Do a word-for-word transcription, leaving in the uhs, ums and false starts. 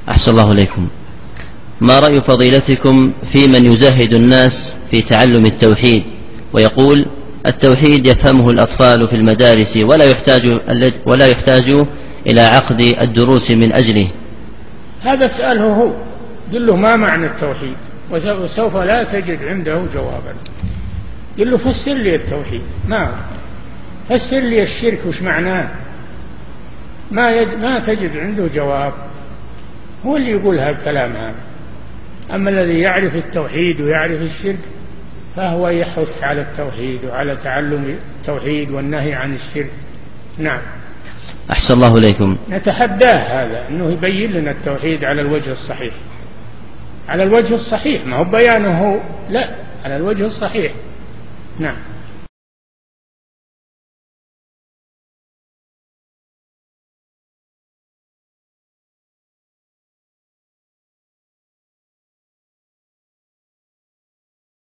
أحسن الله إليكم. ما رأي فضيلتكم في من يزهد الناس في تعلم التوحيد ويقول التوحيد يفهمه الأطفال في المدارس ولا يحتاج, ولا يحتاج إلى عقد الدروس من أجله؟ هذا اسأله هو، قل له ما معنى التوحيد وسوف لا تجد عنده جوابا. قل له فسر لي التوحيد، ما فسر لي الشرك وش معناه، ما, يج... ما تجد عنده جواب. هو اللي يقول هالكلام هذا. أما الذي يعرف التوحيد ويعرف الشرك فهو يحث على التوحيد وعلى تعلم التوحيد والنهي عن الشرك. نعم. أحسن الله إليكم. نتحداه هذا أنه يبين لنا التوحيد على الوجه الصحيح، على الوجه الصحيح، ما هو بيانه لا، على الوجه الصحيح. نعم.